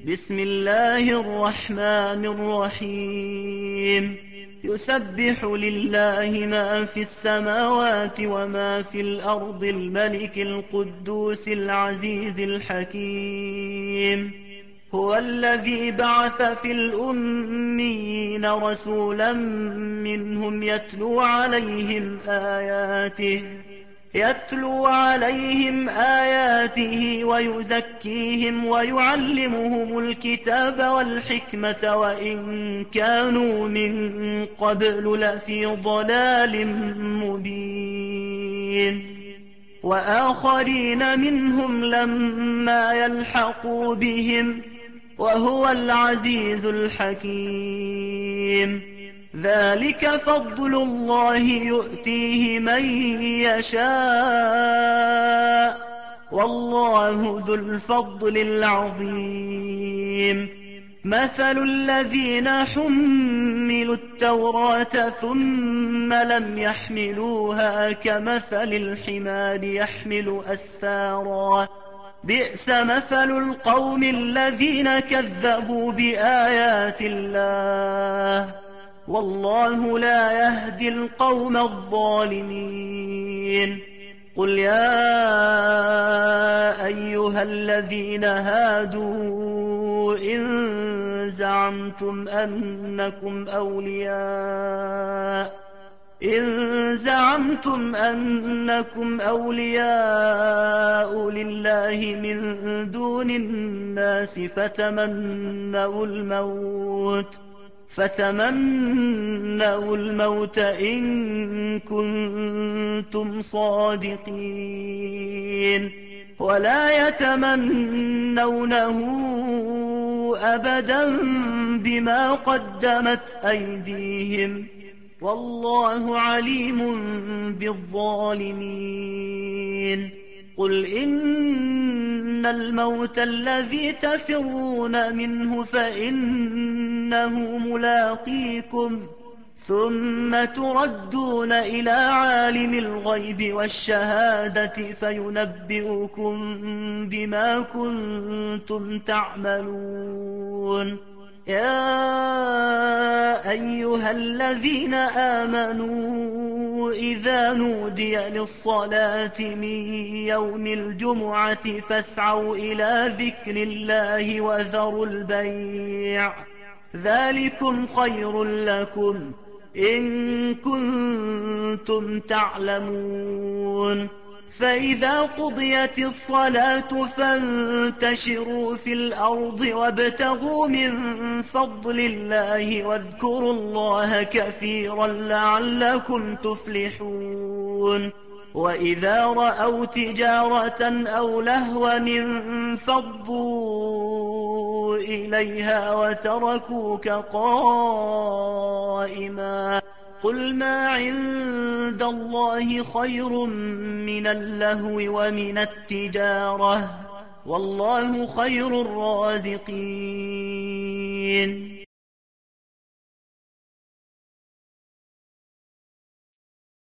بسم الله الرحمن الرحيم يسبح لله ما في السماوات وما في الأرض الملك القدوس العزيز الحكيم هو الذي بعث في الأميين رسولا منهم يتلو عليهم آياته ويزكيهم ويعلمهم الكتاب والحكمة وإن كانوا من قبل لفي ضلال مبين وآخرين منهم لما يلحقوا بهم وهو العزيز الحكيم ذلك فضل الله يؤتيه من يشاء والله ذو الفضل العظيم مثل الذين حملوا التوراة ثم لم يحملوها كمثل الحمار يحمل أسفارا بئس مثل القوم الذين كذبوا بآيات الله والله لا يهدي القوم الظالمين قل يا أيها الذين هادوا إن زعمتم أنكم أولياء لله من دون الناس فتمنوا الموت إن كنتم صادقين ولا يتمنونه أبدا بما قدمت أيديهم والله عليم بالظالمين قل إن الموت الذي تفرون منه فإنه ملاقيكم ثم تردون إلى عالم الغيب والشهادة فينبئكم بما كنتم تعملون يا أيها الذين آمنوا إذا نودي للصلاة من يوم الجمعة فاسعوا إلى ذكر الله وذروا البيع ذلكم خير لكم إن كنتم تعلمون فإذا قضيت الصلاة فانتشروا في الأرض وابتغوا من فضل الله واذكروا الله كثيرا لعلكم تفلحون وإذا رأوا تجارة أو لهوا انفضوا إليها وتركوك قائما قل ما عند الله خير من اللهو ومن التجارة والله خير الرازقين